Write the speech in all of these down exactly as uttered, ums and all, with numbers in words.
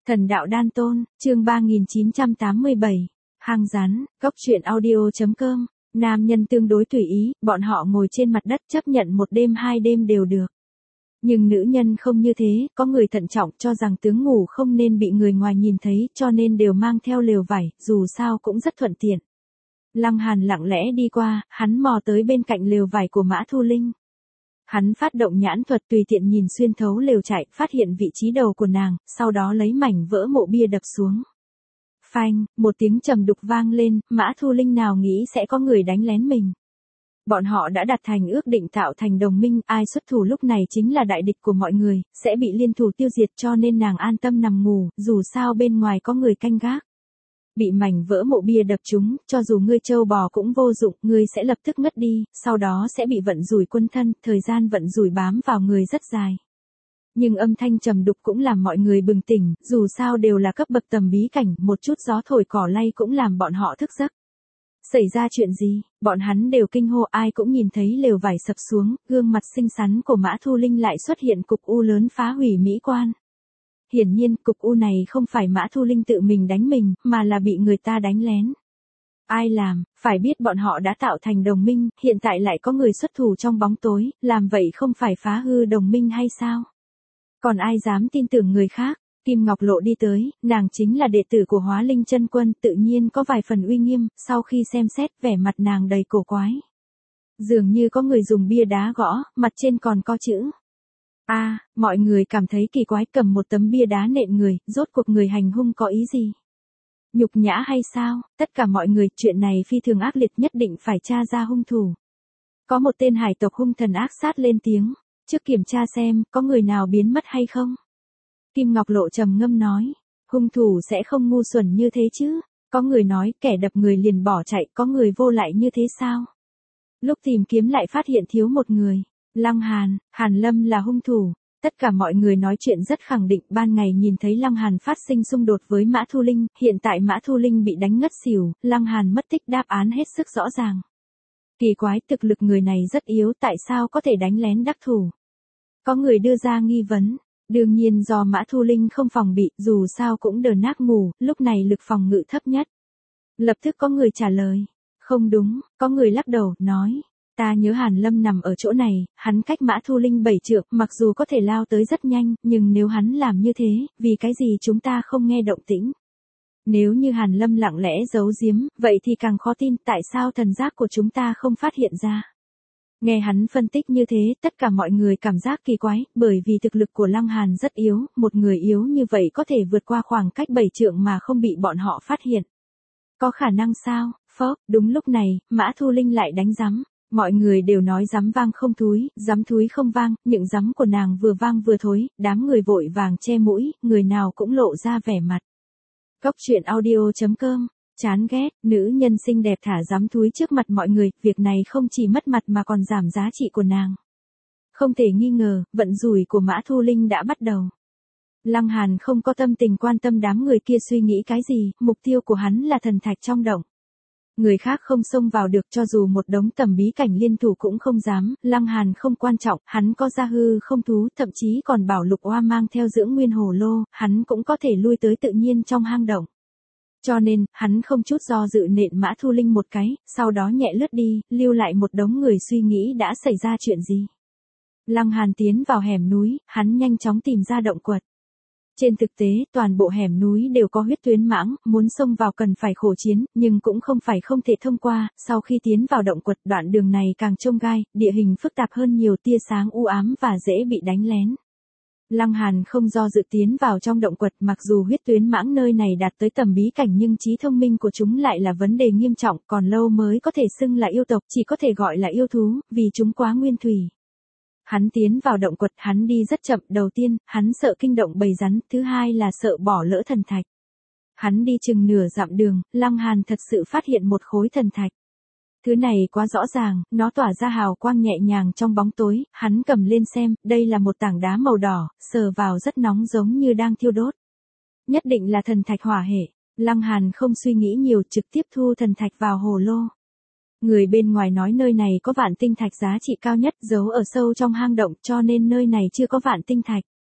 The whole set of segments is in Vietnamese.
Thần đạo đan tôn, chương ba nghìn chín trăm tám mươi bảy. Hang rắn, góc truyện audio.com. Nam nhân tương đối tùy ý, bọn họ ngồi trên mặt đất chấp nhận một đêm hai đêm đều được. Nhưng nữ nhân không như thế, có người thận trọng cho rằng tướng ngủ không nên bị người ngoài nhìn thấy, cho nên đều mang theo lều vải, dù sao cũng rất thuận tiện. Lăng Hàn lặng lẽ đi qua, hắn mò tới bên cạnh lều vải của Mã Thu Linh. Hắn phát động nhãn thuật tùy tiện nhìn xuyên thấu lều chạy, phát hiện vị trí đầu của nàng, sau đó lấy mảnh vỡ mộ bia đập xuống. Phanh, một tiếng trầm đục vang lên, Mã Thu Linh nào nghĩ sẽ có người đánh lén mình. Bọn họ đã đặt thành ước định tạo thành đồng minh, ai xuất thủ lúc này chính là đại địch của mọi người, sẽ bị liên thủ tiêu diệt, cho nên nàng an tâm nằm ngủ, dù sao bên ngoài có người canh gác. Bị mảnh vỡ mộ bia đập trúng, cho dù ngươi trâu bò cũng vô dụng, ngươi sẽ lập tức ngất đi, sau đó sẽ bị vận rủi quân thân, thời gian vận rủi bám vào người rất dài. Nhưng âm thanh trầm đục cũng làm mọi người bừng tỉnh, dù sao đều là cấp bậc tầm bí cảnh, một chút gió thổi cỏ lay cũng làm bọn họ thức giấc. Xảy ra chuyện gì, bọn hắn đều kinh hô, ai cũng nhìn thấy lều vải sập xuống, gương mặt xinh xắn của Mã Thu Linh lại xuất hiện cục u lớn phá hủy mỹ quan. Hiển nhiên, cục u này không phải Mã Thu Linh tự mình đánh mình, mà là bị người ta đánh lén. Ai làm, phải biết bọn họ đã tạo thành đồng minh, hiện tại lại có người xuất thủ trong bóng tối, làm vậy không phải phá hư đồng minh hay sao? Còn ai dám tin tưởng người khác? Kim Ngọc Lộ đi tới, nàng chính là đệ tử của Hóa Linh Chân Quân, tự nhiên có vài phần uy nghiêm, sau khi xem xét vẻ mặt nàng đầy cổ quái. Dường như có người dùng bia đá gõ, mặt trên còn có chữ. A, à, mọi người cảm thấy kỳ quái, cầm một tấm bia đá nện người, rốt cuộc người hành hung có ý gì? Nhục nhã hay sao? Tất cả mọi người, chuyện này phi thường ác liệt, nhất định phải tra ra hung thủ. Có một tên hải tộc hung thần ác sát lên tiếng, trước kiểm tra xem, có người nào biến mất hay không? Kim Ngọc Lộ trầm ngâm nói, hung thủ sẽ không ngu xuẩn như thế chứ? Có người nói, kẻ đập người liền bỏ chạy, có người vô lại như thế sao? Lúc tìm kiếm lại phát hiện thiếu một người. Lăng Hàn, Hàn Lâm là hung thủ. Tất cả mọi người nói chuyện rất khẳng định, ban ngày nhìn thấy Lăng Hàn phát sinh xung đột với Mã Thu Linh, hiện tại Mã Thu Linh bị đánh ngất xỉu, Lăng Hàn mất tích, đáp án hết sức rõ ràng. Kỳ quái, thực lực người này rất yếu, tại sao có thể đánh lén đắc thủ? Có người đưa ra nghi vấn, đương nhiên do Mã Thu Linh không phòng bị, dù sao cũng đờ nát ngủ, lúc này lực phòng ngự thấp nhất. Lập tức có người trả lời, không đúng, có người lắc đầu, nói. Ta nhớ Hàn Lâm nằm ở chỗ này, hắn cách Mã Thu Linh bảy trượng, mặc dù có thể lao tới rất nhanh, nhưng nếu hắn làm như thế, vì cái gì chúng ta không nghe động tĩnh? Nếu như Hàn Lâm lặng lẽ giấu giếm, vậy thì càng khó tin, tại sao thần giác của chúng ta không phát hiện ra? Nghe hắn phân tích như thế, tất cả mọi người cảm giác kỳ quái, bởi vì thực lực của Lăng Hàn rất yếu, một người yếu như vậy có thể vượt qua khoảng cách bảy trượng mà không bị bọn họ phát hiện. Có khả năng sao? Phốc, đúng lúc này, Mã Thu Linh lại đánh rắm. Mọi người đều nói rắm vang không thúi, rắm thúi không vang, những rắm của nàng vừa vang vừa thối, đám người vội vàng che mũi, người nào cũng lộ ra vẻ mặt. Góc truyện audio.com, chán ghét, nữ nhân xinh đẹp thả rắm thúi trước mặt mọi người, việc này không chỉ mất mặt mà còn giảm giá trị của nàng. Không thể nghi ngờ, vận rủi của Mã Thu Linh đã bắt đầu. Lăng Hàn không có tâm tình quan tâm đám người kia suy nghĩ cái gì, mục tiêu của hắn là thần thạch trong động. Người khác không xông vào được, cho dù một đống tầm bí cảnh liên thủ cũng không dám, Lăng Hàn không quan trọng, hắn có gia hư không thú, thậm chí còn bảo Lục Oa mang theo dưỡng nguyên hồ lô, hắn cũng có thể lui tới tự nhiên trong hang động. Cho nên, hắn không chút do dự nện Mã Thu Linh một cái, sau đó nhẹ lướt đi, lưu lại một đống người suy nghĩ đã xảy ra chuyện gì. Lăng Hàn tiến vào hẻm núi, hắn nhanh chóng tìm ra động quật. Trên thực tế, toàn bộ hẻm núi đều có huyết tuyến mãng, muốn xông vào cần phải khổ chiến, nhưng cũng không phải không thể thông qua, sau khi tiến vào động quật, đoạn đường này càng chông gai, địa hình phức tạp hơn nhiều, tia sáng u ám và dễ bị đánh lén. Lăng Hàn không do dự tiến vào trong động quật, mặc dù huyết tuyến mãng nơi này đạt tới tầm bí cảnh nhưng trí thông minh của chúng lại là vấn đề nghiêm trọng, còn lâu mới có thể xưng là yêu tộc, chỉ có thể gọi là yêu thú, vì chúng quá nguyên thủy. Hắn tiến vào động quật, hắn đi rất chậm, đầu tiên, hắn sợ kinh động bầy rắn, thứ hai là sợ bỏ lỡ thần thạch. Hắn đi chừng nửa dặm đường, Lăng Hàn thật sự phát hiện một khối thần thạch. Thứ này quá rõ ràng, nó tỏa ra hào quang nhẹ nhàng trong bóng tối, hắn cầm lên xem, đây là một tảng đá màu đỏ, sờ vào rất nóng giống như đang thiêu đốt. Nhất định là thần thạch hỏa hệ, Lăng Hàn không suy nghĩ nhiều, trực tiếp thu thần thạch vào hồ lô. Người bên ngoài nói nơi này có vạn tinh thạch giá trị cao nhất, giấu ở sâu trong hang động, cho nên nơi này chưa có vạn tinh thạch.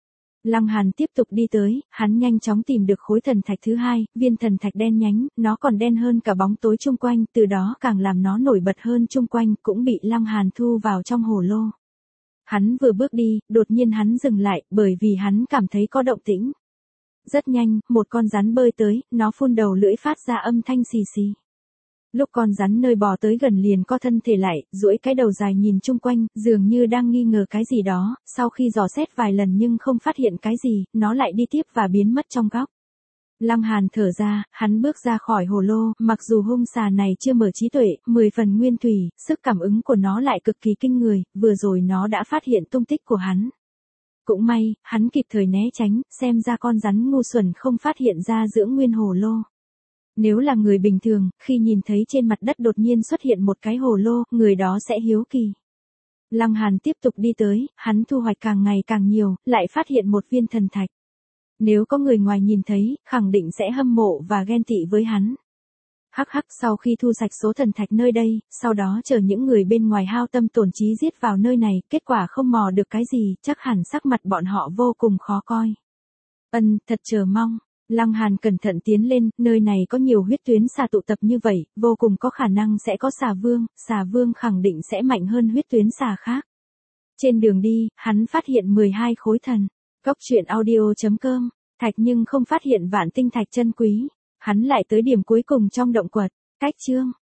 Lăng Hàn tiếp tục đi tới, hắn nhanh chóng tìm được khối thần thạch thứ hai, viên thần thạch đen nhánh, nó còn đen hơn cả bóng tối chung quanh, từ đó càng làm nó nổi bật hơn chung quanh, cũng bị Lăng Hàn thu vào trong hồ lô. Hắn vừa bước đi, đột nhiên hắn dừng lại, bởi vì hắn cảm thấy có động tĩnh. Rất nhanh, một con rắn bơi tới, nó phun đầu lưỡi phát ra âm thanh xì xì. Lúc con rắn nơi bò tới gần liền co thân thể lại, duỗi cái đầu dài nhìn chung quanh, dường như đang nghi ngờ cái gì đó, sau khi dò xét vài lần nhưng không phát hiện cái gì, nó lại đi tiếp và biến mất trong góc. Lăng Hàn thở ra, hắn bước ra khỏi hồ lô, mặc dù hung xà này chưa mở trí tuệ, mười phần nguyên thủy, sức cảm ứng của nó lại cực kỳ kinh người, vừa rồi nó đã phát hiện tung tích của hắn. Cũng may, hắn kịp thời né tránh, xem ra con rắn ngu xuẩn không phát hiện ra dưỡng nguyên hồ lô. Nếu là người bình thường, khi nhìn thấy trên mặt đất đột nhiên xuất hiện một cái hồ lô, người đó sẽ hiếu kỳ. Lăng Hàn tiếp tục đi tới, hắn thu hoạch càng ngày càng nhiều, lại phát hiện một viên thần thạch. Nếu có người ngoài nhìn thấy, khẳng định sẽ hâm mộ và ghen tị với hắn. Hắc hắc, sau khi thu sạch số thần thạch nơi đây, sau đó chờ những người bên ngoài hao tâm tổn trí giết vào nơi này, kết quả không mò được cái gì, chắc hẳn sắc mặt bọn họ vô cùng khó coi. Ân, thật chờ mong. Lăng Hàn cẩn thận tiến lên, nơi này có nhiều huyết tuyến xà tụ tập như vậy, vô cùng có khả năng sẽ có xà vương, xà vương khẳng định sẽ mạnh hơn huyết tuyến xà khác. Trên đường đi, hắn phát hiện mười hai khối thần. Cốc truyện audio chấm com, thạch nhưng không phát hiện vạn tinh thạch chân quý. Hắn lại tới điểm cuối cùng trong động quật. Cách chương